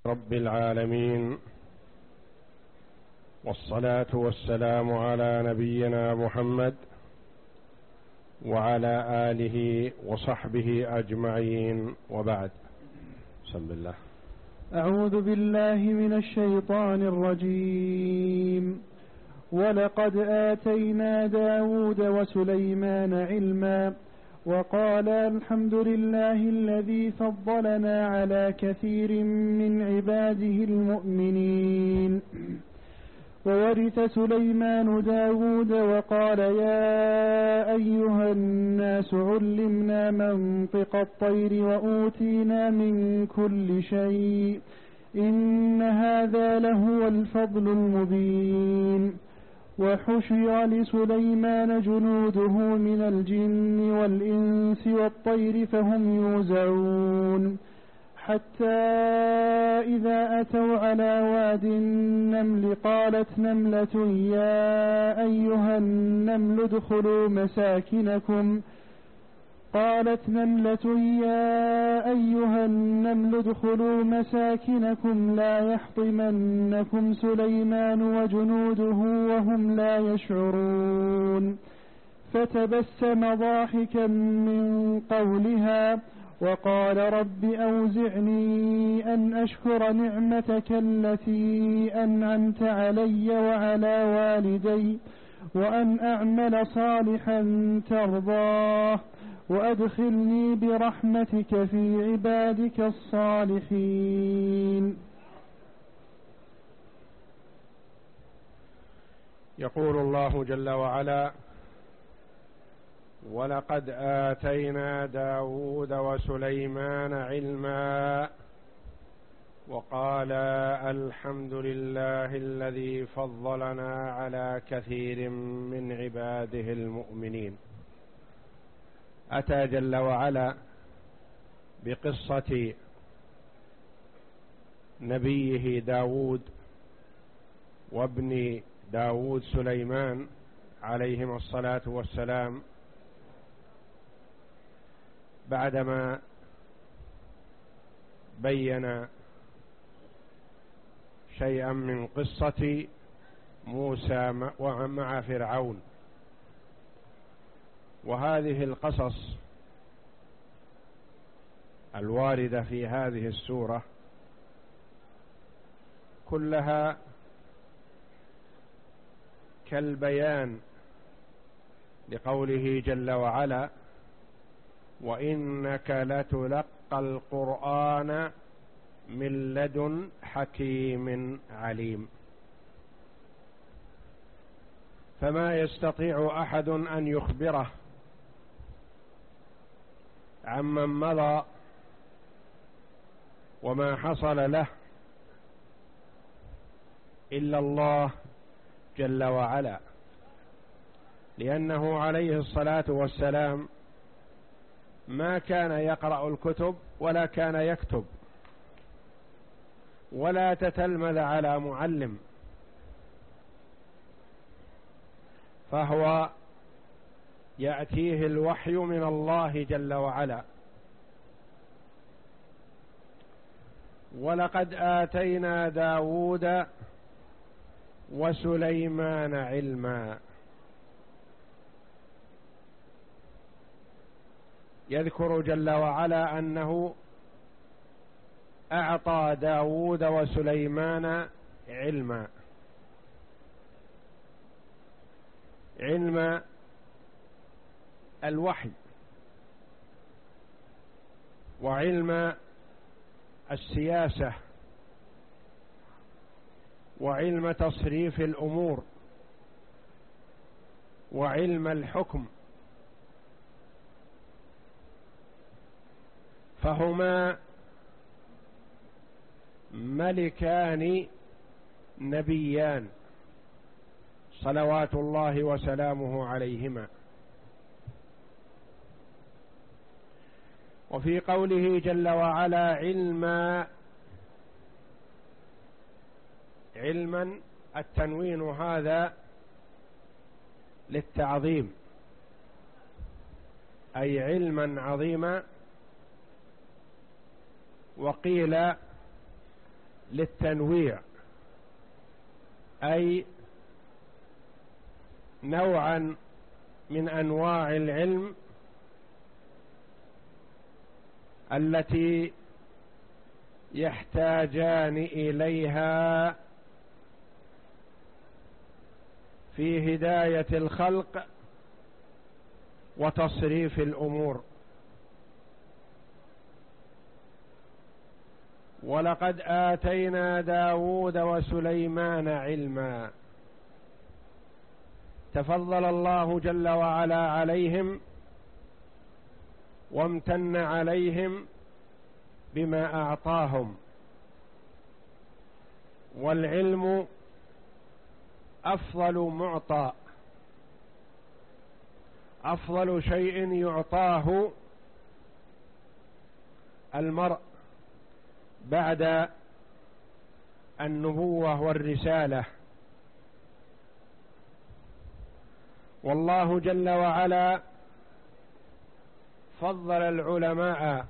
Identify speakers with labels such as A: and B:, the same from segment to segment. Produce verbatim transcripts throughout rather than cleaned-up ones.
A: رب العالمين، والصلاة والسلام على نبينا محمد وعلى آله وصحبه أجمعين، وبعد. بسم الله.
B: أعوذ بالله من الشيطان الرجيم. ولقد آتينا داود وسليمان علما وقال الحمد لله الذي فضلنا على كثير من عباده المؤمنين. وورث سليمان داود وقال يا أيها الناس علمنا منطق الطير وأوتينا من كل شيء إن هذا لهو الفضل المبين. وحشر لسليمان جنوده من الجن والإنس والطير فهم يوزعون حتى إذا أتوا على واد النمل قالت نملة يا أيها النمل ادخلوا مساكنكم قالت نملة يا أيها النمل ادخلوا مساكنكم لا يحطمنكم سليمان وجنوده وهم لا يشعرون. فتبسم ضاحكا من قولها وقال رب أوزعني أن أشكر نعمتك التي أنعمت علي وعلى والدي وأن أعمل صالحا ترضاه وأدخلني برحمتك في عبادك الصالحين.
A: يقول الله جل وعلا: ولقد آتينا داود وسليمان علما وقال الحمد لله الذي فضلنا على كثير من عباده المؤمنين. أتى جل وعلا بقصة نبيه داود وابن داود سليمان عليهما الصلاة والسلام، بعدما بين شيئا من قصة موسى مع فرعون. وهذه القصص الواردة في هذه السورة كلها كالبيان لقوله جل وعلا: وإنك لتلقى القرآن من لدن حكيم عليم. فما يستطيع أحد أن يخبره عمن مضى وما حصل له إلا الله جل وعلا، لأنه عليه الصلاة والسلام ما كان يقرأ الكتب ولا كان يكتب ولا تتلمذ على معلم، فهو يأتيه الوحي من الله جل وعلا. ولقد آتينا داود وسليمان علما. يذكر جل وعلا أنه أعطى داود وسليمان علما، علم الوحي وعلم السياسة وعلم تصريف الأمور وعلم الحكم، فهما ملكان نبيان صلوات الله وسلامه عليهما. وفي قوله جل وعلا علما، علما التنوين هذا للتعظيم، أي علما عظيما. وقيل للتنويع، أي نوعا من أنواع العلم التي يحتاجان إليها في هداية الخلق وتصريف الأمور. ولقد آتينا داود وسليمان علما، تفضل الله جل وعلا عليهم وامتن عليهم بما أعطاهم. والعلم أفضل معطى، أفضل شيء يعطاه المرء بعد النبوة والرسالة. والله جل وعلا فضل العلماء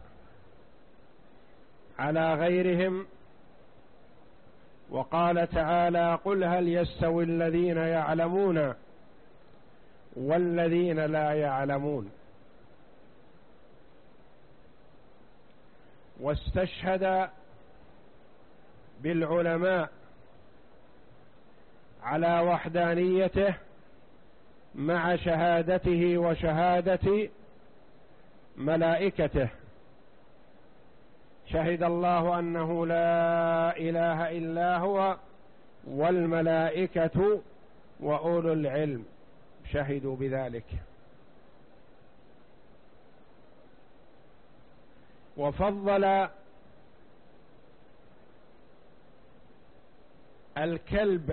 A: على غيرهم، وقال تعالى: قل هل يستوي الذين يعلمون والذين لا يعلمون. واستشهد بالعلماء على وحدانيته مع شهادته وشهادة ملائكته. شهد الله أنه لا إله إلا هو والملائكة وأولو العلم شهدوا بذلك. وفضل الكلب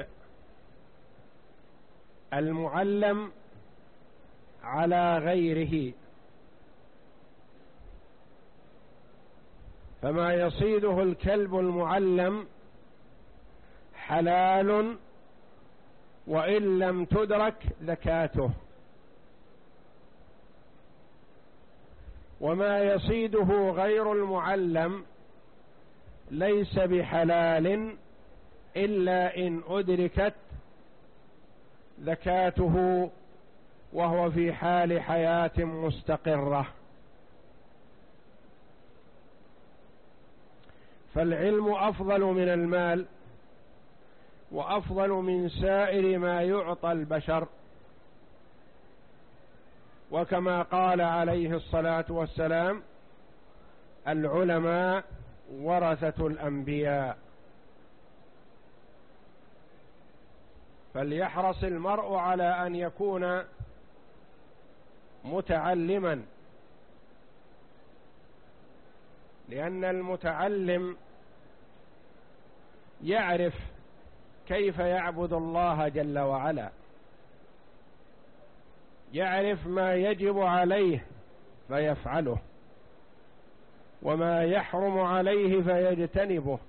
A: المعلم على غيره، فما يصيده الكلب المعلم حلال وإن لم تدرك زكاته، وما يصيده غير المعلم ليس بحلال إلا إن أدركت زكاته وهو في حال حياة مستقرة. فالعلم أفضل من المال وأفضل من سائر ما يعطى البشر. وكما قال عليه الصلاة والسلام: العلماء ورثة الأنبياء. فليحرص المرء على أن يكون متعلما، لأن المتعلم يعرف كيف يعبد الله جل وعلا، يعرف ما يجب عليه فيفعله وما يحرم عليه فيجتنبه،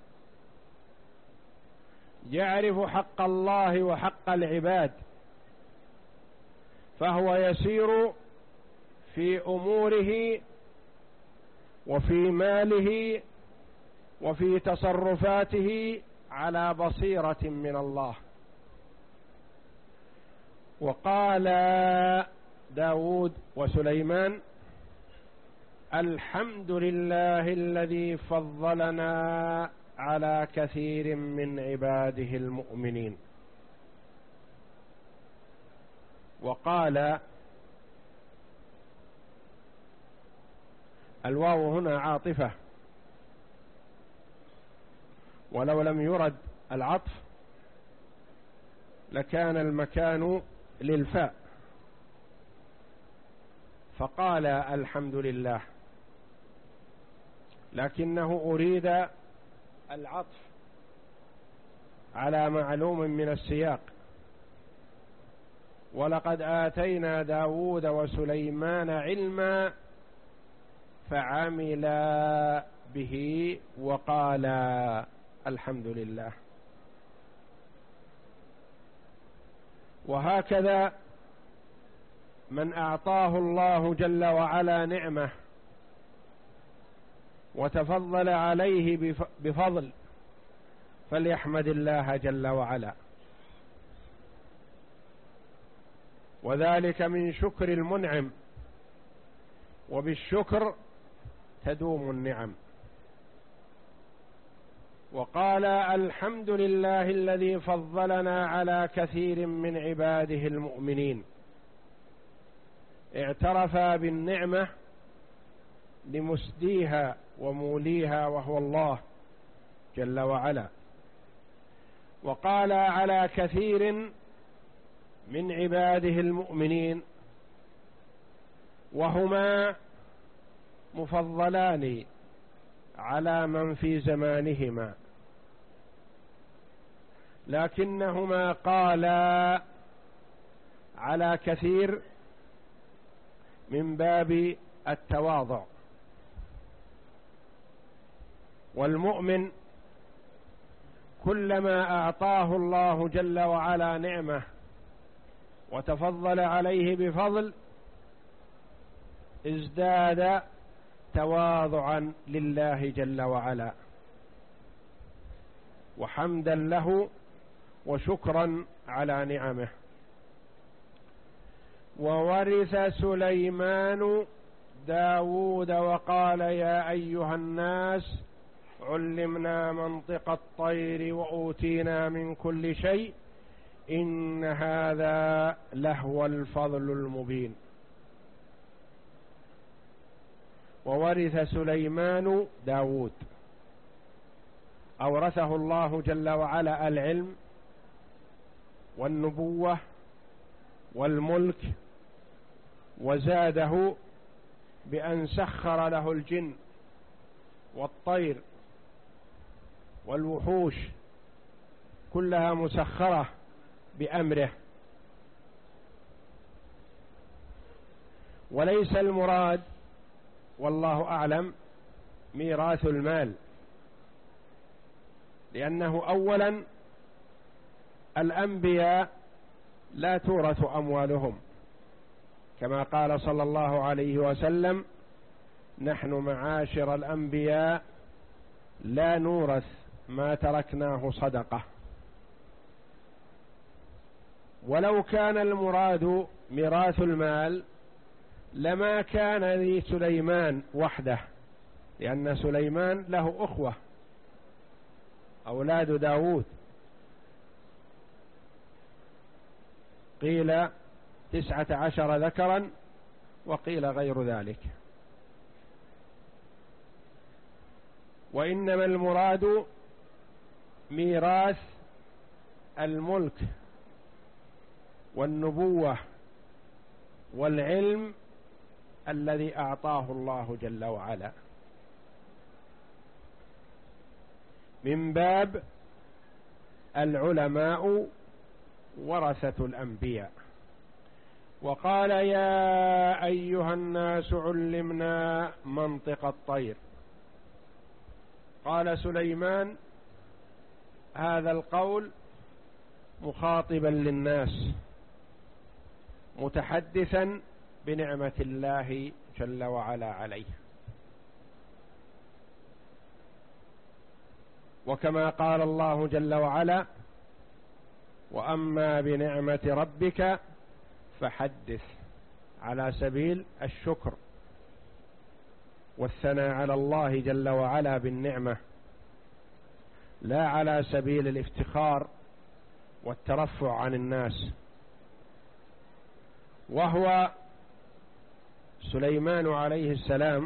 A: يعرف حق الله وحق العباد، فهو يسير في أموره وفي ماله وفي تصرفاته على بصيرة من الله. وقال داود وسليمان: الحمد لله الذي فضلنا على كثير من عباده المؤمنين. وقال الواو هنا عاطفة، ولو لم يرد العطف لكان المكان للفاء، فقال الحمد لله، لكنه أريد العطف على معلوم من السياق: ولقد آتينا داود وسليمان علما فعملا به وقالا الحمد لله. وهكذا من أعطاه الله جل وعلا نعمة وتفضل عليه بفضل فليحمد الله جل وعلا، وذلك من شكر المنعم، وبالشكر تدوم النعم. وقال الحمد لله الذي فضلنا على كثير من عباده المؤمنين، اعترف بالنعمة لمسديها وموليها وهو الله جل وعلا. وقال على كثير من عباده المؤمنين، وهما مفضلان على من في زمانهما، لكنهما قالا على كثير من باب التواضع. والمؤمن كلما أعطاه الله جل وعلا نعمة وتفضل عليه بفضل ازداد تواضعا لله جل وعلا، وحمدا له وشكرا على نعمه. وورث سليمان داود وقال يا أيها الناس علمنا منطق الطير وأوتينا من كل شيء إن هذا لهو الفضل المبين. وورث سليمان داود، أورثه الله جل وعلا العلم والنبوة والملك، وزاده بأن سخر له الجن والطير والوحوش كلها مسخرة بأمره. وليس المراد والله أعلم ميراث المال، لأنه أولا الأنبياء لا تورث أموالهم، كما قال صلى الله عليه وسلم نحن معاشر الأنبياء لا نورث ما تركناه صدقة. ولو كان المراد ميراث المال لما كان لسليمان وحده، لأن سليمان له أخوة أولاد داود، قيل تسعة عشر ذكرا وقيل غير ذلك. وإنما المراد ميراث الملك والنبوة والعلم الذي أعطاه الله جل وعلا، من باب العلماء ورثة الأنبياء. وقال يا أيها الناس علمنا منطق الطير. قال سليمان هذا القول مخاطبا للناس، متحدثا بنعمة الله جل وعلا عليه. وكما قال الله جل وعلا وأما بنعمة ربك فحدث، على سبيل الشكر والثناء على الله جل وعلا بالنعمة، لا على سبيل الافتخار والترفع عن الناس. وهو سليمان عليه السلام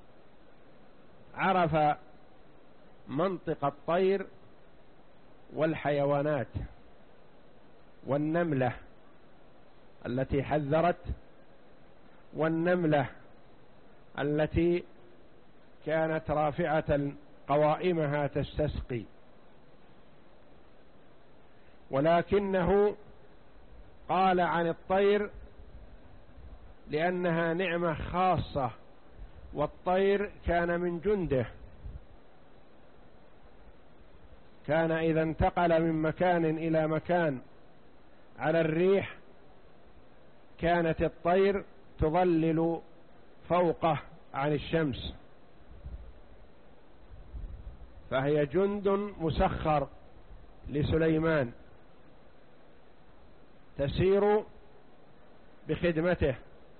A: عرف منطق الطير والحيوانات، والنملة التي حذرت، والنملة التي كانت رافعة قوائمها تستسقي، ولكنه قال عن الطير لأنها نعمة خاصة، والطير كان من جنده، كان إذا انتقل من مكان إلى مكان على الريح كانت الطير تظلل فوقه عن الشمس، فهي جند مسخر لسليمان تسير بخدمته،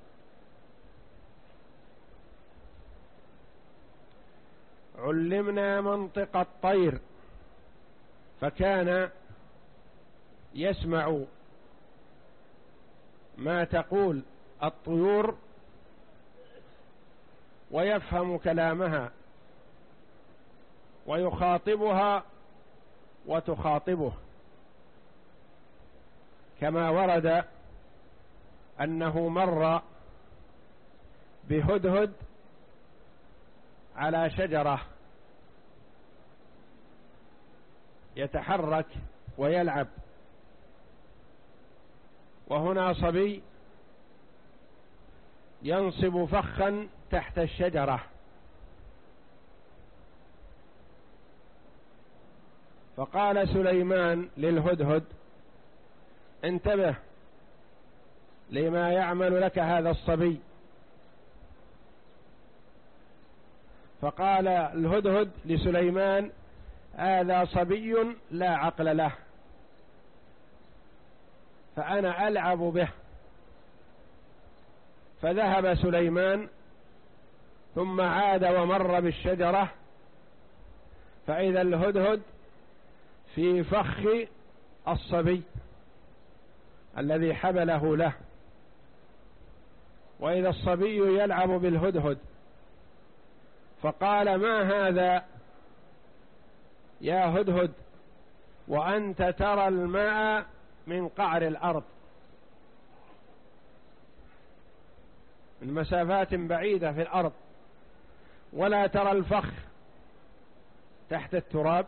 A: علمنا منطق الطير، فكان يسمع ما تقول الطيور ويفهم كلامها ويخاطبها وتخاطبه، كما ورد أنه مر بهدهد على شجرة يتحرك ويلعب، وهنا صبي ينصب فخا تحت الشجرة، فقال سليمان للهدهد: انتبه لما يعمل لك هذا الصبي. فقال الهدهد لسليمان: هذا صبي لا عقل له، فأنا ألعب به. فذهب سليمان ثم عاد ومر بالشجرة، فإذا الهدهد في فخ الصبي الذي حبله له، وإذا الصبي يلعب بالهدهد، فقال: ما هذا يا هدهد وأنت ترى الماء من قعر الأرض، من مسافات بعيدة في الأرض، ولا ترى الفخ تحت التراب؟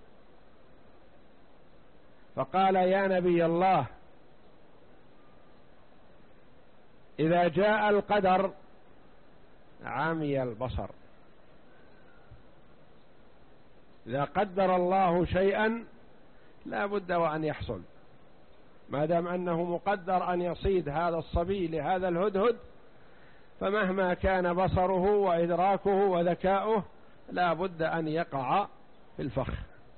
A: فقال: يا نبي الله، إذا جاء القدر عمي البصر، إذا قدر الله شيئا لا بد وأن يحصل، ما دام أنه مقدر أن يصيد هذا الصبي لهذا الهدهد، فمهما كان بصره وإدراكه وذكاؤه لا بد أن يقع في الفخ.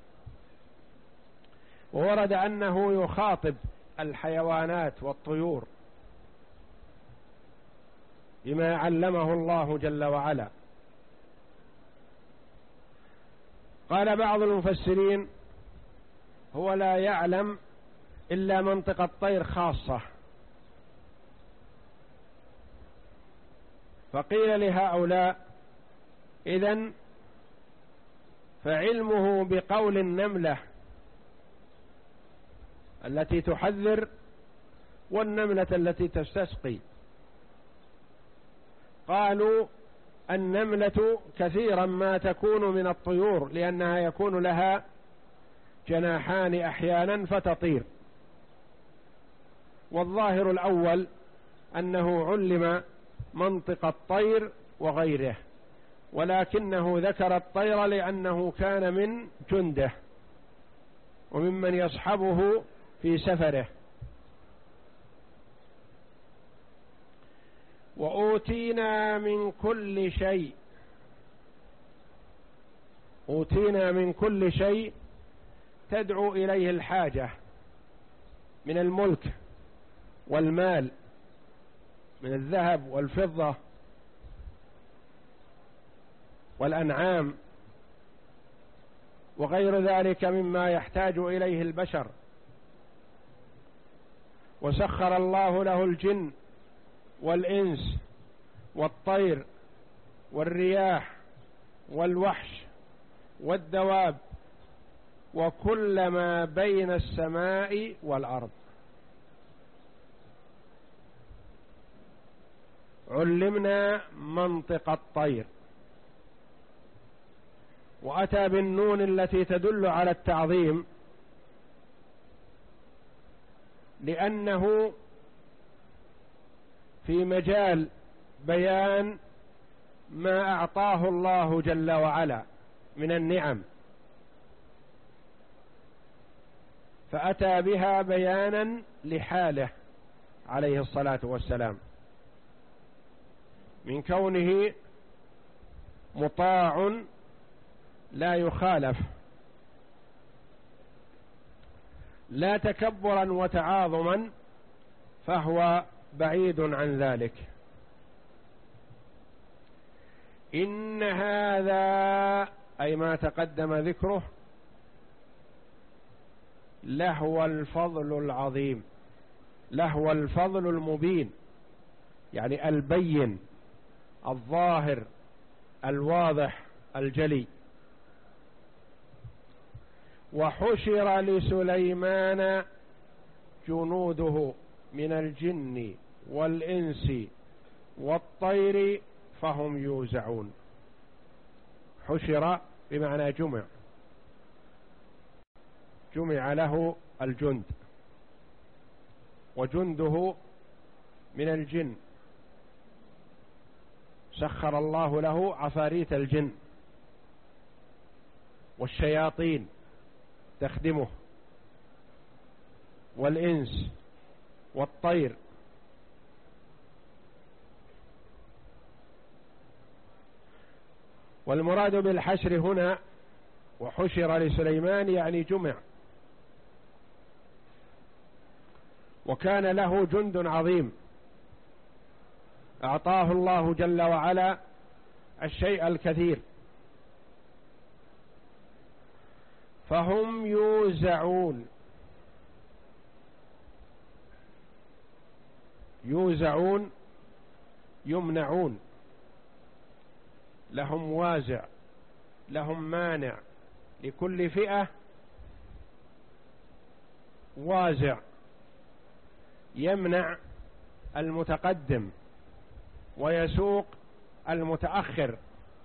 A: وورد أنه يخاطب الحيوانات والطيور بما علمه الله جل وعلا. قال بعض المفسرين: هو لا يعلم إلا منطق الطير خاصة. فقيل لهؤلاء: إذن فعلمه بقول النملة التي تحذر والنملة التي تستسقي. قالوا: النملة كثيرا ما تكون من الطيور، لأنها يكون لها جناحان أحيانا فتطير. والظاهر الأول أنه علم منطق الطير وغيره، ولكنه ذكر الطير لأنه كان من جنده وممن يصحبه في سفره. وأوتينا من كل شيء، أوتينا من كل شيء تدعو إليه الحاجة من الملك والمال، من الذهب والفضة والأنعام وغير ذلك مما يحتاج إليه البشر. وسخر الله له الجن والإنس والطير والرياح والوحش والدواب وكل ما بين السماء والأرض. علمنا منطق الطير. وأتى بالنون التي تدل على التعظيم، لأنه في مجال بيان ما أعطاه الله جل وعلا من النعم، فأتى بها بيانا لحاله عليه الصلاة والسلام، من كونه مطاع لا يخالف لا تكبرا وتعاظما فهو بعيد عن ذلك. إن هذا أي ما تقدم ذكره لهو الفضل العظيم، لهو الفضل المبين، يعني البين الظاهر الواضح الجلي. وحشر لسليمان جنوده من الجن والإنس والطير فهم يوزعون. حشر بمعنى جمع، جمع له الجند، وجنده من الجن، سخر الله له عفاريت الجن والشياطين تخدمه، والإنس والطير. والمراد بالحشر هنا وحشر لسليمان يعني جمع، وكان له جند عظيم أعطاه الله جل وعلا الشيء الكثير، فهم يوزعون. يوزعون يمنعون، لهم وازع، لهم مانع، لكل فئة وازع يمنع المتقدم ويسوق المتأخر،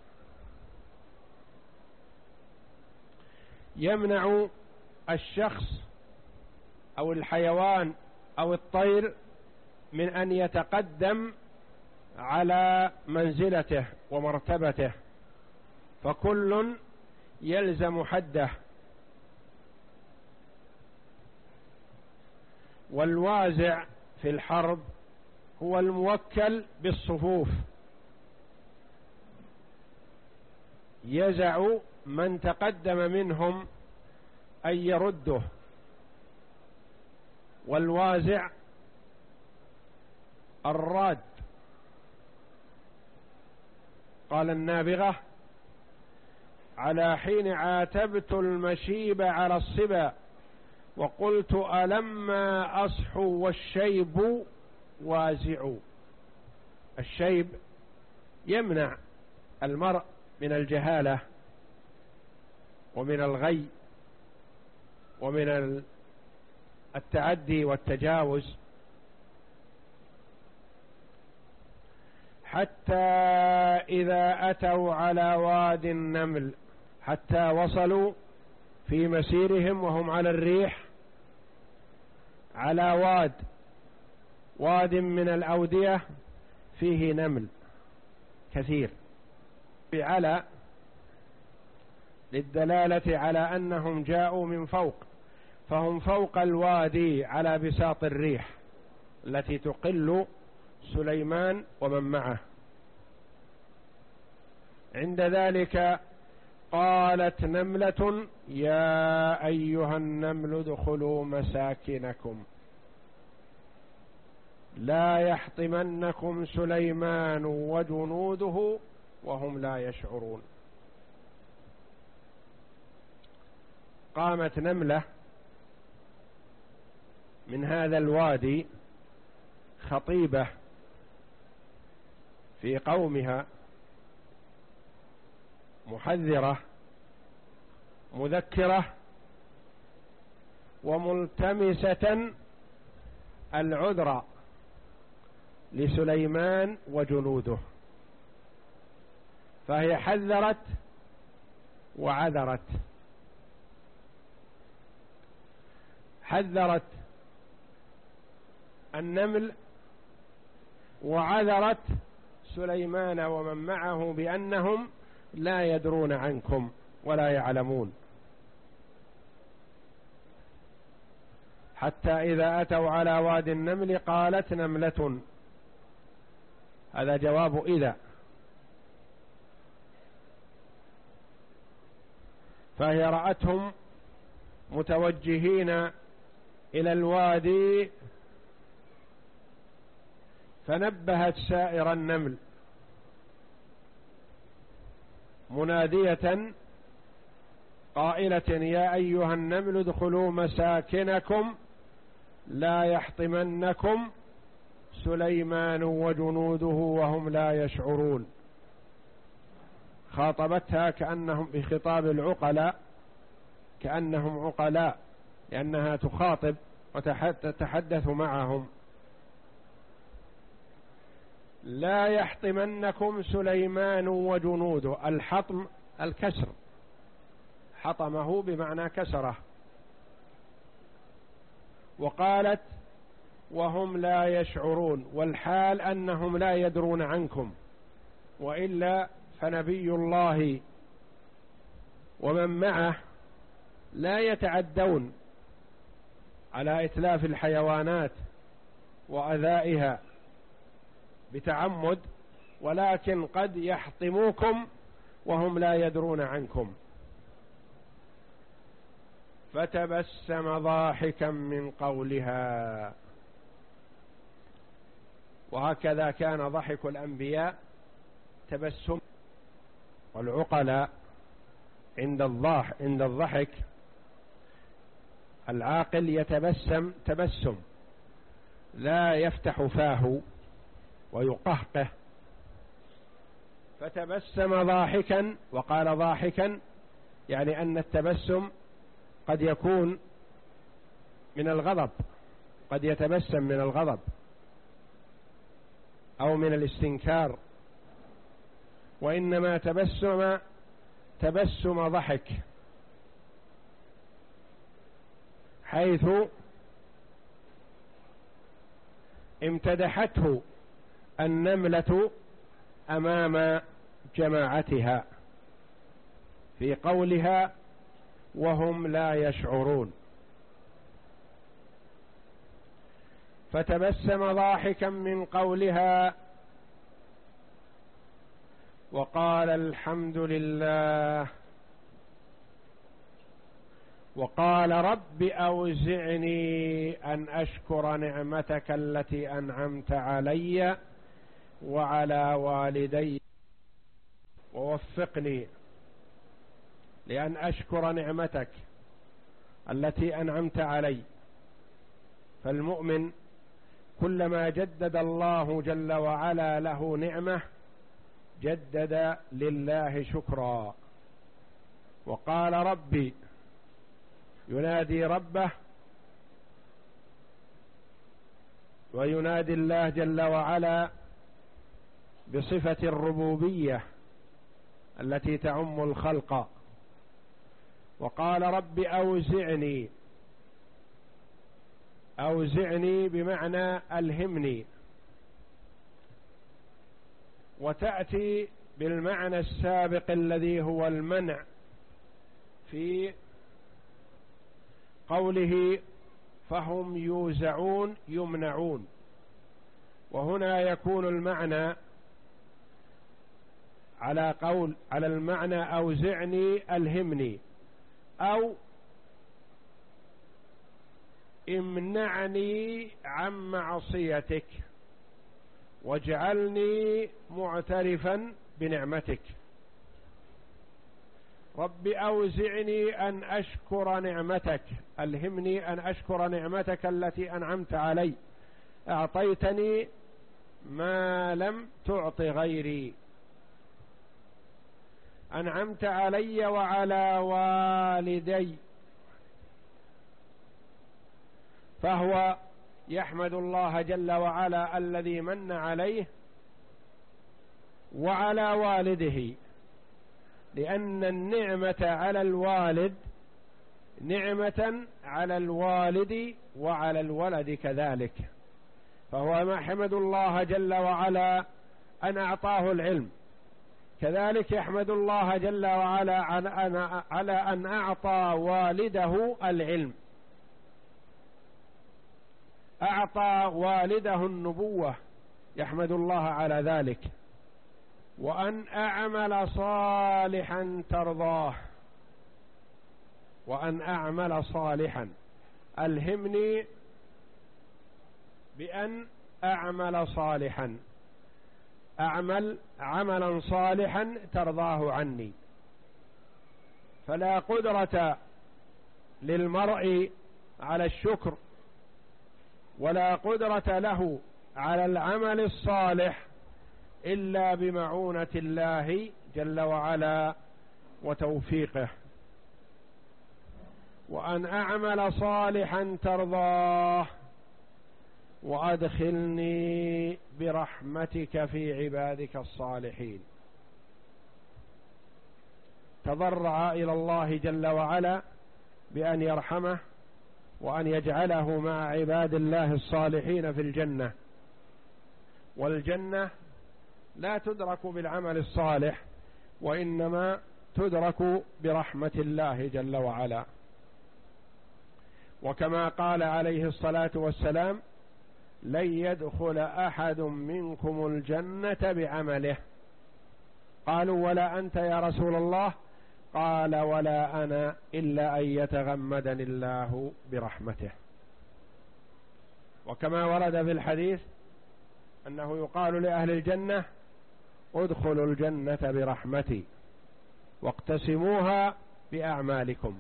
A: يمنع الشخص أو الحيوان أو الطير من أن يتقدم على منزلته ومرتبته، فكل يلزم حده. والوازع في الحرب هو الموكل بالصفوف، يزع من تقدم منهم أن يرده. والوازع الراد. قال النابغة: على حين عاتبت المشيب على الصبا وقلت ألما أصحو والشيب وازع. الشيب يمنع المرء من الجهالة ومن الغي ومن التعدي والتجاوز. حتى إذا أتوا على واد النمل، حتى وصلوا في مسيرهم وهم على الريح على واد، واد من الأودية فيه نمل كثير، على للدلالة على أنهم جاءوا من فوق، فهم فوق الوادي على بساط الريح التي تقل سليمان ومن معه. عند ذلك قالت نملة: يا أيها النمل ادخلوا مساكنكم لا يحطمنكم سليمان وجنوده وهم لا يشعرون. قامت نملة من هذا الوادي خطيبة في قومها، محذرة مذكرة وملتمسة العذر لسليمان وجنوده، فهي حذرت وعذرت. حذرت النمل وعذرت سليمان ومن معه بأنهم لا يدرون عنكم ولا يعلمون. حتى إذا أتوا على واد النمل قالت نملة، هذا جواب إذا، فهي رأتهم متوجهين إلى الوادي فنبهت سائر النمل منادية قائلة: يا أيها النمل ادخلوا مساكنكم لا يحطمنكم سليمان وجنوده وهم لا يشعرون. خاطبتها كأنهم بخطاب العقلاء، كأنهم عقلاء، لأنها تخاطب وتتحدث معهم. لا يحطمنكم سليمان وجنوده. الحطم الكسر، حطمه بمعنى كسره. وقالت: وهم لا يشعرون، والحال أنهم لا يدرون عنكم، وإلا فنبي الله ومن معه لا يتعدون على إتلاف الحيوانات وأذائها بتعمد، ولكن قد يحطموكم وهم لا يدرون عنكم. فتبسم ضاحكا من قولها. وهكذا كان ضحك الأنبياء تبسم، والعقلاء عند الضاح عند الضحك العاقل يتبسم تبسم، لا يفتح فاه ويقهقه. فتبسم ضاحكا، وقال ضاحكا يعني أن التبسم قد يكون من الغضب، قد يتبسم من الغضب أو من الاستنكار، وإنما تبسم تبسم ضحك، حيث امتدحته النملة أمام جماعتها في قولها: وهم لا يشعرون. فتبسم ضاحكا من قولها وقال: الحمد لله. وقال: رب أوزعني أن أشكر نعمتك التي أنعمت علي وعلى والدي، ووفقني لأن أشكر نعمتك التي أنعمت علي. فالمؤمن كلما جدد الله جل وعلا له نعمة جدد لله شكرا. وقال: ربي، ينادي ربه وينادي الله جل وعلا بصفة الربوبية التي تعم الخلق. وقال: رب أوزعني. أوزعني بمعنى ألهمني، وتأتي بالمعنى السابق الذي هو المنع في قوله: فهم يوزعون يمنعون. وهنا يكون المعنى على قول على المعنى أوزعني ألهمني، أو امنعني عن معصيتك واجعلني معترفا بنعمتك. رب أوزعني أن أشكر نعمتك، ألهمني أن أشكر نعمتك التي أنعمت علي، أعطيتني ما لم تعط غيري، أنعمت علي وعلى والدي. فهو يحمد الله جل وعلا الذي من عليه وعلى والده، لأن النعمة على الوالد نعمة على الوالد وعلى الولد كذلك. فهو يحمد الله جل وعلا أن أعطاه العلم، كذلك يحمد الله جل وعلا على أن أعطى والده العلم، أعطى والده النبوة، يحمد الله على ذلك. وأن أعمل صالحا ترضاه، وأن أعمل صالحا، ألهمني بأن أعمل صالحا، أعمل عملا صالحا ترضاه عني. فلا قدرة للمرء على الشكر ولا قدرة له على العمل الصالح إلا بمعونة الله جل وعلا وتوفيقه. وأن أعمل صالحا ترضاه وأدخلني برحمتك في عبادك الصالحين. تضرع إلى الله جل وعلا بأن يرحمه وأن يجعله مع عباد الله الصالحين في الجنة. والجنة لا تدرك بالعمل الصالح، وإنما تدرك برحمة الله جل وعلا. وكما قال عليه الصلاة والسلام: لن يدخل أحد منكم الجنة بعمله. قالوا: ولا أنت يا رسول الله؟ قال: ولا أنا إلا أن يتغمدني الله برحمته. وكما ورد في الحديث أنه يقال لأهل الجنة: ادخلوا الجنة برحمتي واقتسموها بأعمالكم.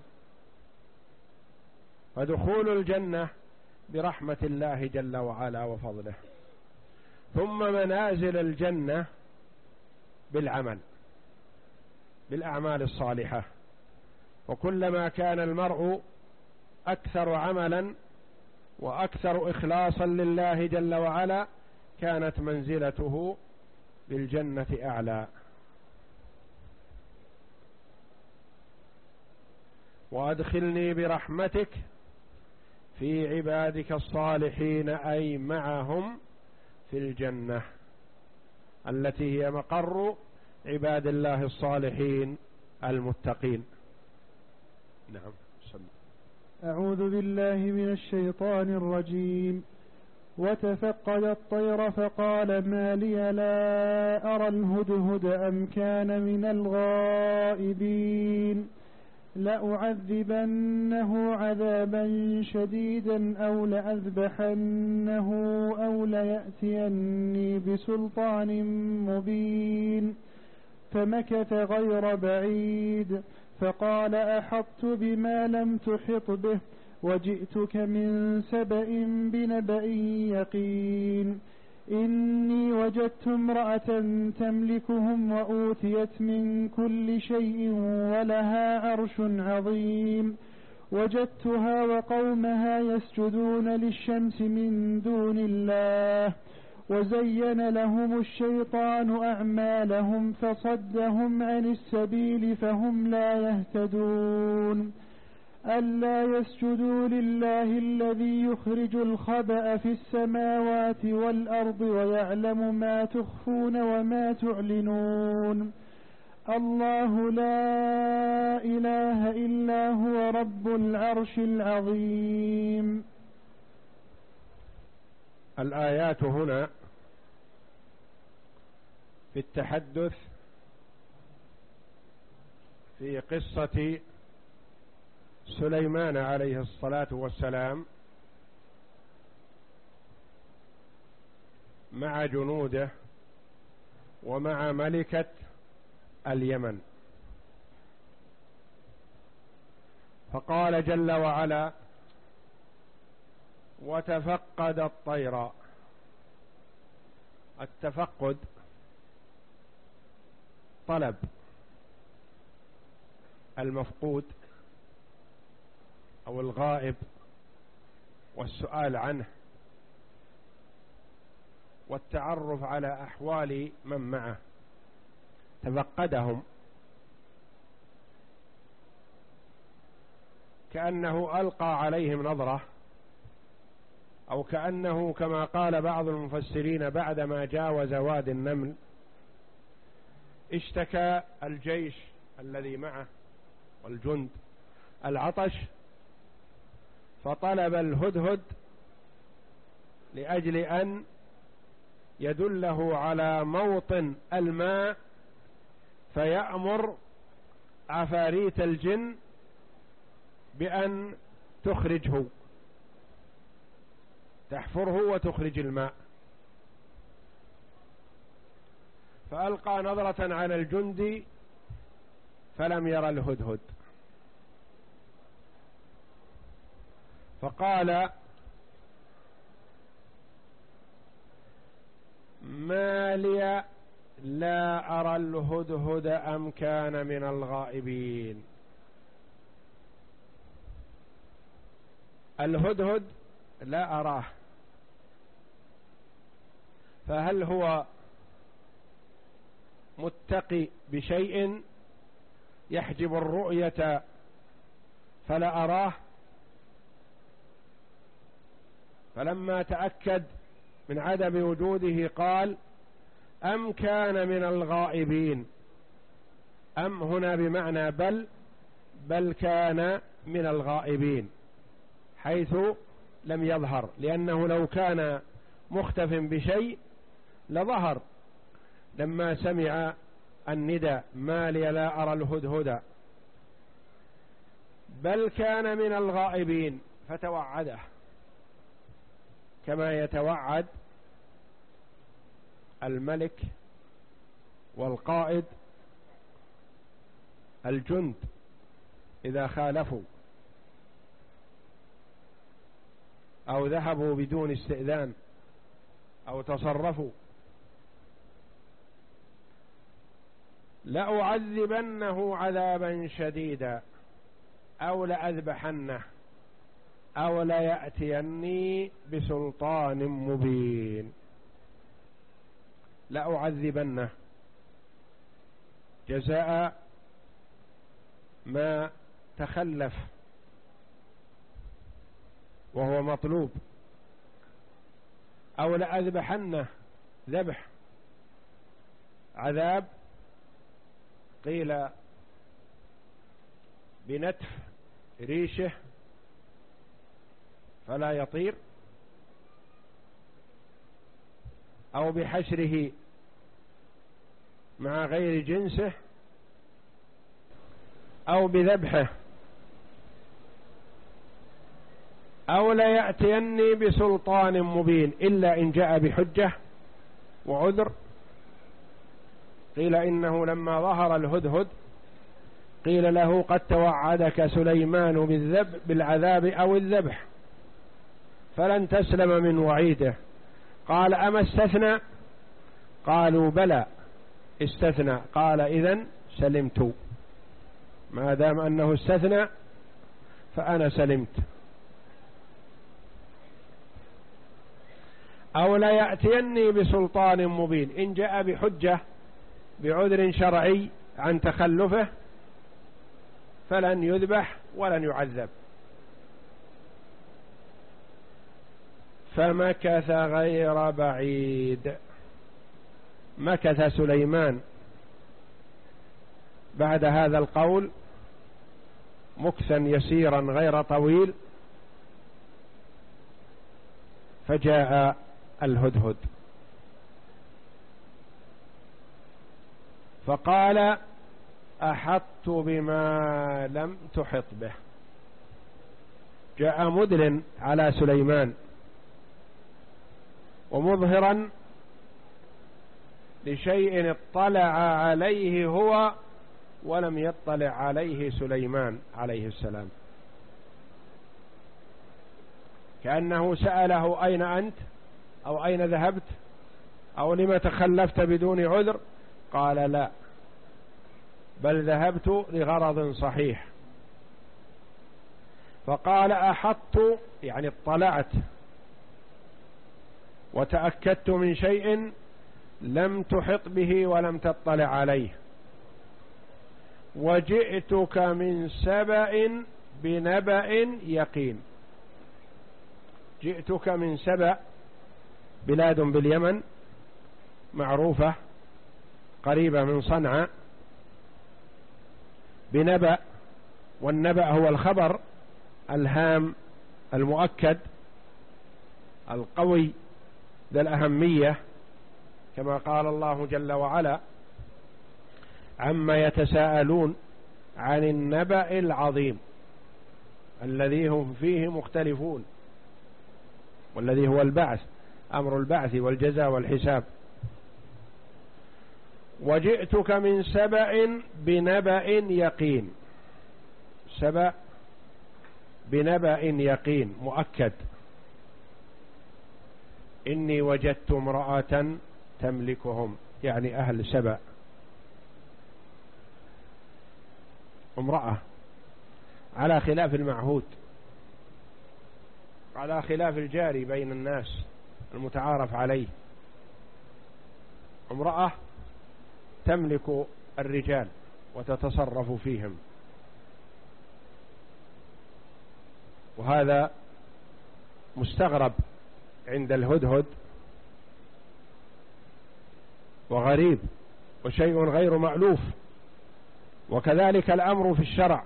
A: فدخول الجنة برحمة الله جل وعلا وفضله. ثم منازل الجنة بالعمل، بالأعمال الصالحة. وكلما كان المرء أكثر عملا وأكثر إخلاصا لله جل وعلا كانت منزلته بالجنة أعلى. وأدخلني برحمتك في عبادك الصالحين، أي معهم في الجنة التي هي مقر عباد الله الصالحين المتقين. نعم. صلى.
B: أعوذ بالله من الشيطان الرجيم. وتفقد الطير فقال: ما لي لا أرى الهدهد أم كان من الغائبين لأعذبنه عذابا شديدا أو لأذبحنه أو ليأتيني بسلطان مبين. فمكث غير بعيد فقال: أحطت بما لم تحط به وجئتك من سبأ بنبأ يقين. إني وجدت امرأة تملكهم وأوتيت من كل شيء ولها عرش عظيم. وجدتها وقومها يسجدون للشمس من دون الله وزين لهم الشيطان أعمالهم فصدهم عن السبيل فهم لا يهتدون. ألا يسجدوا لله الذي يخرج الخبأ في السماوات والأرض ويعلم ما تخفون وما تعلنون. الله لا إله إلا هو رب العرش العظيم.
A: الآيات هنا في التحدث في قصة سليمان عليه الصلاة والسلام مع جنوده ومع ملكة اليمن. فقال جل وعلا: وتفقد الطير. التفقد طلب المفقود أو الغائب والسؤال عنه والتعرف على أحوال من معه. تفقدهم كأنه ألقى عليهم نظرة، أو كأنه كما قال بعض المفسرين بعدما جاوز وادي النمل اشتكى الجيش الذي معه والجند العطش، فطلب الهدهد لأجل أن يدله على موطن الماء فيأمر عفاريت الجن بأن تخرجه تحفره وتخرج الماء. فألقى نظرة على الجندي فلم ير الهدهد، فقال: ما لي لا أرى الهدهد أم كان من الغائبين. الهدهد لا أراه، فهل هو متقي بشيء يحجب الرؤية فلا أراه؟ فلما تأكد من عدم وجوده قال: أم كان من الغائبين. أم هنا بمعنى بل، بل كان من الغائبين، حيث لم يظهر، لأنه لو كان مختف بشيء لظهر لما سمع الندى: ما لي لا أرى الهدهد. بل كان من الغائبين، فتوعده كما يتوعد الملك والقائد الجند إذا خالفوا أو ذهبوا بدون استئذان أو تصرفوا: لأعذبنه عذابا شديدا أو لأذبحنه أو ليأتيني بسلطان مبين. لأعذبنه جزاء ما تخلف وهو مطلوب، أو لأذبحنه ذبح عذاب، قيل بنتف ريشه فلا يطير، أو بحشره مع غير جنسه، أو بذبحه، أو لا يأتيني بسلطان مبين، إلا إن جاء بحجة وعذر. قيل إنه لما ظهر الهدهد قيل له: قد توعدك سليمان بالذب بالعذاب أو الذبح فلن تسلم من وعيده. قال: أما استثنى؟ قالوا: بلى استثنى. قال: إذن سلمت، ما دام أنه استثنى فأنا سلمت. أو لا يأتيني بسلطان مبين، إن جاء بحجة بعذر شرعي عن تخلفه فلن يذبح ولن يعذب. فمكث غير بعيد، مكث سليمان بعد هذا القول مكثا يسيرا غير طويل، فجاء الهدهد فقال: أحطت بما لم تحط به. جاء مدل على سليمان ومظهرا لشيء اطلع عليه هو ولم يطلع عليه سليمان عليه السلام، كأنه سأله: أين أنت؟ أو أين ذهبت؟ أو لما تخلفت بدون عذر؟ قال: لا، بل ذهبت لغرض صحيح. فقال: أحطت يعني اطلعت وتأكدت من شيء لم تحط به ولم تطلع عليه، وجئتك من سبأ بنبأ يقين. جئتك من سبأ، بلاد باليمن معروفة قريبة من صنعاء، بنبأ، والنبأ هو الخبر الهام المؤكد القوي ذا الأهمية، كما قال الله جل وعلا: عما يتساءلون عن النبأ العظيم الذي هم فيه مختلفون. والذي هو البعث، أمر البعث والجزاء والحساب. وجئتك من سبأ بنبأ يقين، سبأ بنبأ يقين مؤكد. إني وجدت امرأة تملكهم، يعني أهل سبأ، امرأة على خلاف المعهود، على خلاف الجاري بين الناس المتعارف عليه، امرأة تملك الرجال وتتصرف فيهم، وهذا مستغرب عند الهدهد وغريب وشيء غير مألوف. وكذلك الأمر في الشرع،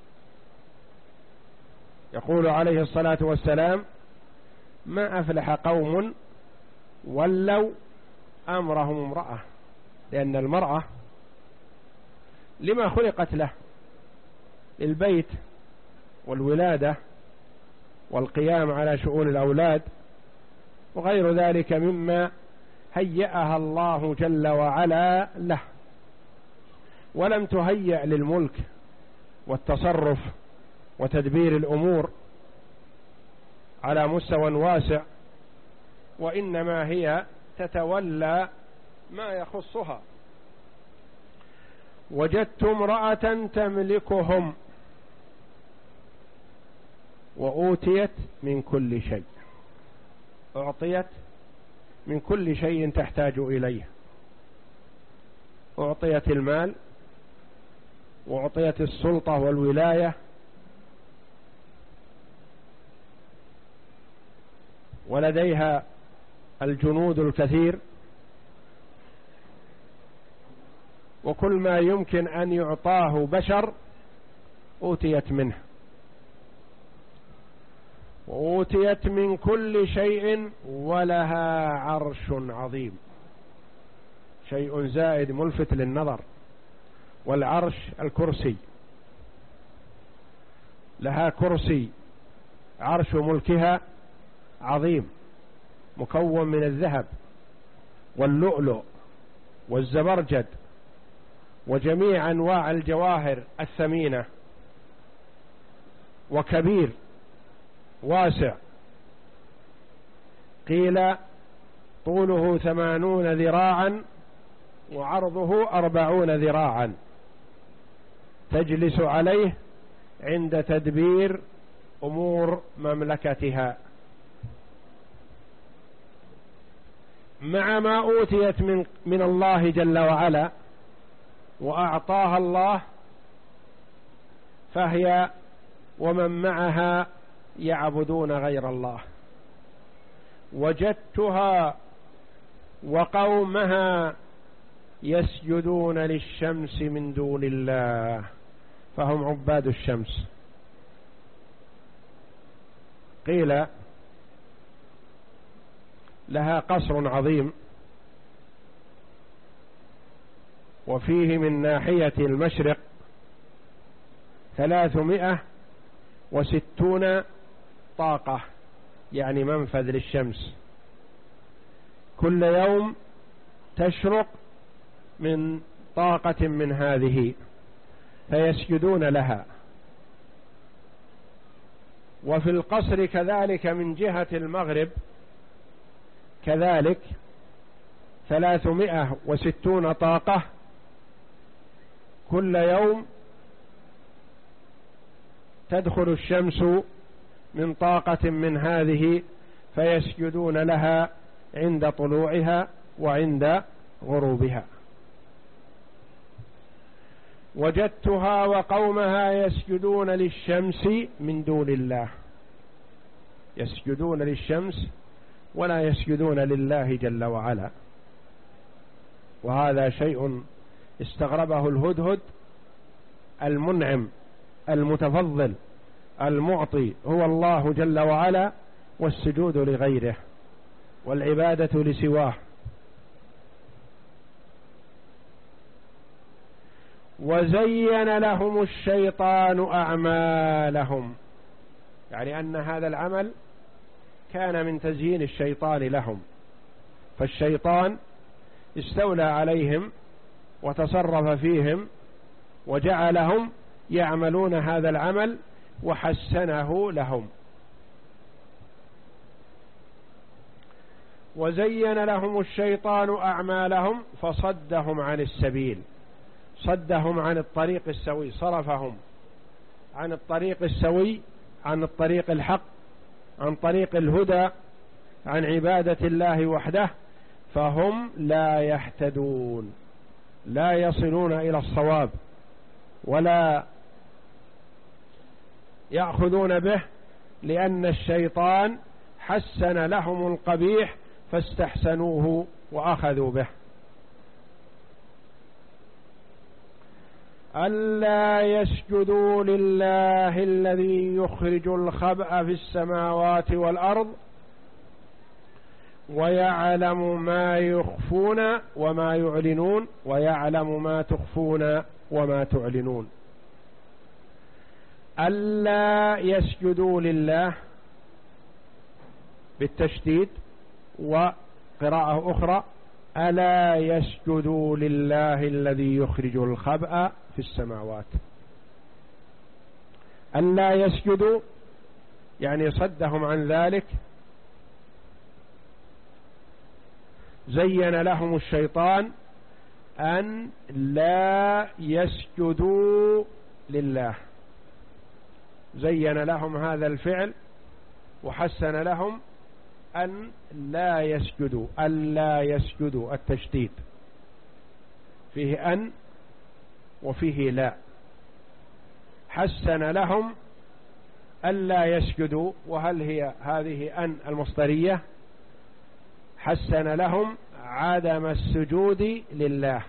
A: يقول عليه الصلاة والسلام: ما أفلح قوم ولوا أمرهم امرأة، لأن المرأة لما خلقت له، البيت والولادة والقيام على شؤون الأولاد وغير ذلك مما هيأها الله جل وعلا له، ولم تهيأ للملك والتصرف وتدبير الأمور على مستوى واسع، وإنما هي تتولى ما يخصها. وجدت امرأة تملكهم وأوتيت من كل شيء، أعطيت من كل شيء تحتاج إليه، أعطيت المال وأعطيت السلطة والولاية، ولديها الجنود الكثير، وكل ما يمكن أن يعطاه بشر أوتيت منه، وأوتيت من كل شيء ولها عرش عظيم، شيء زائد ملفت للنظر، والعرش الكرسي، لها كرسي، عرش ملكها عظيم مكون من الذهب واللؤلؤ والزبرجد وجميع أنواع الجواهر الثمينة، وكبير واسع، قيل طوله ثمانون ذراعا وعرضه أربعون ذراعا، تجلس عليه عند تدبير أمور مملكتها. مع ما أوتيت من, من الله جل وعلا وأعطاها الله، فهي ومن معها يعبدون غير الله. وجدتها وقومها يسجدون للشمس من دون الله، فهم عباد الشمس. قيل لها قصر عظيم، وفيه من ناحية المشرق ثلاثمائة وستون طاقة، يعني منفذ للشمس، كل يوم تشرق من طاقة من هذه، فيسجدون لها. وفي القصر كذلك من جهة المغرب كذلك ثلاثمائة وستون طاقة، كل يوم تدخل الشمس من طاقة من هذه، فيسجدون لها عند طلوعها وعند غروبها. وجدتها وقومها يسجدون للشمس من دون الله، يسجدون للشمس ولا يسجدون لله جل وعلا. وهذا شيء استغربه الهدهد. المنعم المتفضل المعطي هو الله جل وعلا، والسجود لغيره والعبادة لسواه. وزين لهم الشيطان أعمالهم، يعني أن هذا العمل كان من تزيين الشيطان لهم، فالشيطان استولى عليهم وتصرف فيهم وجعلهم يعملون هذا العمل وحسنه لهم. وزين لهم الشيطان أعمالهم فصدهم عن السبيل، صدهم عن الطريق السوي، صرفهم عن الطريق السوي، عن الطريق الحق، عن طريق الهدى، عن عبادة الله وحده، فهم لا يهتدون، لا يصلون إلى الصواب ولا يأخذون به، لأن الشيطان حسن لهم القبيح فاستحسنوه وأخذوا به. ألا يسجدوا لله الذي يخرج الخبأ في السماوات والأرض ويعلم ما يخفون وما يعلنون، ويعلم ما تخفون وما تعلنون. ألا يسجدوا لله بالتشديد، وقراءة أخرى ألا يسجدوا لله الذي يخرج الخبأ في السماوات. ألا يسجدوا يعني صدهم عن ذلك، زين لهم الشيطان أن لا يسجدوا لله، زين لهم هذا الفعل وحسن لهم أن لا يسجدوا، ألا يسجدوا التشديد فيه أن وفيه لا، حسن لهم ألا يسجدوا. وهل هي هذه أن المصدرية؟ حسن لهم عدم السجود لله،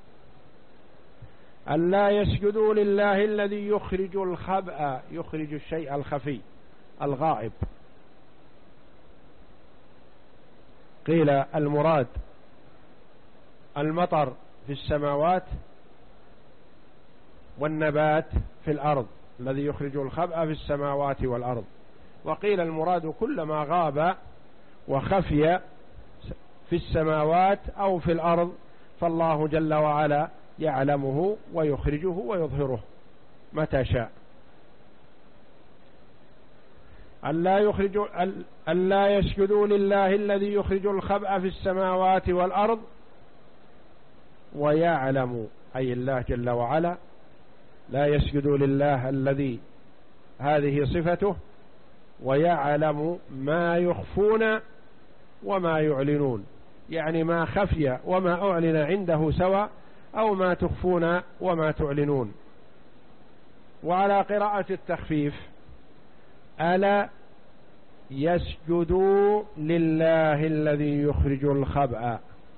A: ألا يسجدوا لله الذي يخرج الخبأ، يخرج الشيء الخفي الغائب. قيل المراد المطر في السماوات والنبات في الأرض، الذي يخرج الخبأ في السماوات والأرض. وقيل المراد كل ما غاب وخفي في السماوات أو في الأرض، فالله جل وعلا يعلمه ويخرجه ويظهره متى شاء. ألا يخرجوا ألا يسجدوا لله الذي يخرج الخبأ في السماوات والأرض ويعلم، أي الله جل وعلا، لا يسجدوا لله الذي هذه صفته، ويعلم ما يخفون وما يعلنون، يعني ما خفي وما أعلن عنده سواء، أو ما تخفون وما تعلنون. وعلى قراءة التخفيف ألا يسجدوا لله الذي يخرج الخبأ.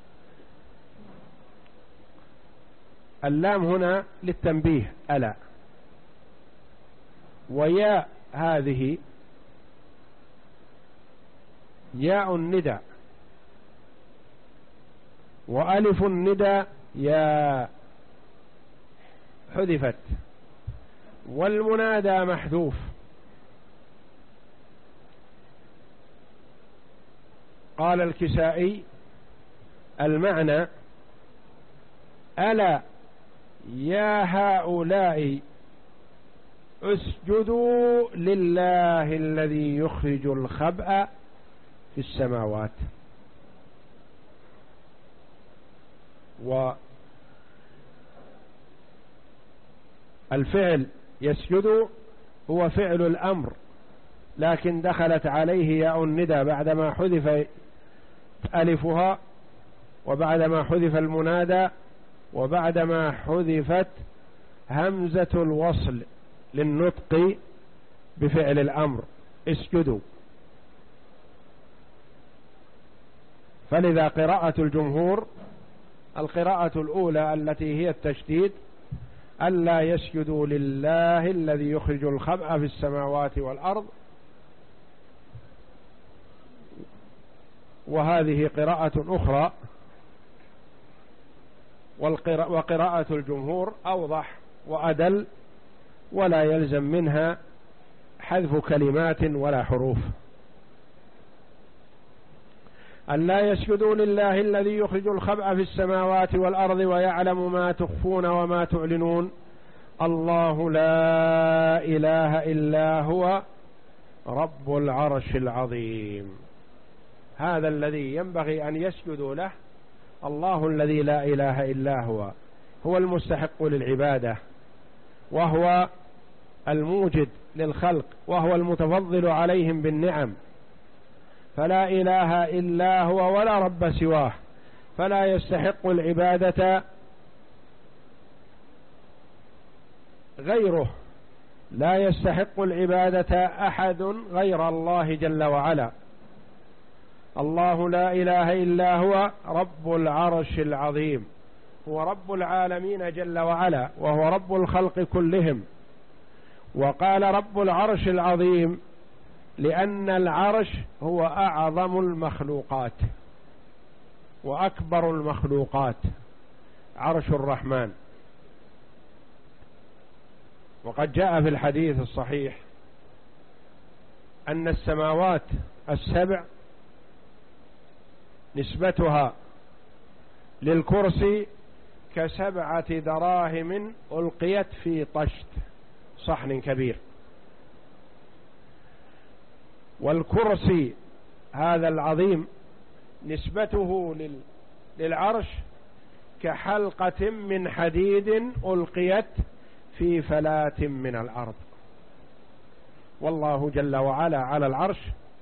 A: اللام هنا للتنبيه ألا، ويا هذه ياء الندى، وألف الندى يا حذفت، والمنادى محذوف. قال الكسائي المعنى ألا يا هؤلاء اسجدوا لله الذي يخرج الخبأ في السماوات. والفعل يسجد هو فعل الأمر، لكن دخلت عليه ياء الندى بعدما حذف ألفها، وبعدما حذف المنادى، وبعدما حذفت همزة الوصل للنطق بفعل الأمر اسجدوا. فلذا قراءة الجمهور القراءة الأولى التي هي التشديد ألا يسجدوا لله الذي يخرج الخبأ في السماوات والأرض، وهذه قراءة أخرى. وقراءة الجمهور أوضح وأدل، ولا يلزم منها حذف كلمات ولا حروف. أن لا يسجدوا لله الذي يخرج الخبأ في السماوات والأرض ويعلم ما تخفون وما تعلنون الله لا إله إلا هو رب العرش العظيم. هذا الذي ينبغي أن يسجدوا له، الله الذي لا إله إلا هو، هو المستحق للعبادة، وهو الموجد للخلق، وهو المتفضل عليهم بالنعم، فلا إله إلا هو ولا رب سواه، فلا يستحق العبادة غيره، لا يستحق العبادة أحد غير الله جل وعلا. الله لا إله إلا هو رب العرش العظيم، هو رب العالمين جل وعلا، وهو رب الخلق كلهم. وقال رب العرش العظيم لأن العرش هو أعظم المخلوقات وأكبر المخلوقات، عرش الرحمن. وقد جاء في الحديث الصحيح أن السماوات السبع نسبتها للكرسي كسبعة دراهم ألقيت في طشت، صحن كبير. والكرسي هذا العظيم نسبته للعرش كحلقة من حديد ألقيت في فلاة من الأرض. والله جل وعلا على العرش،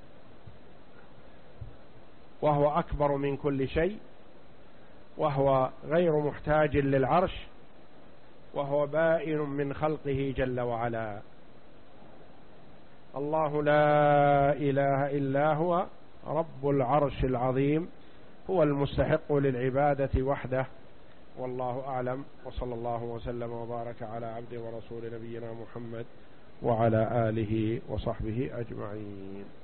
A: وهو أكبر من كل شيء، وهو غير محتاج للعرش، وهو بائن من خلقه جل وعلا. الله لا إله إلا هو رب العرش العظيم، هو المستحق للعبادة وحده. والله أعلم، وصلى الله وسلم وبارك على عبده ورسول نبينا محمد وعلى آله وصحبه أجمعين.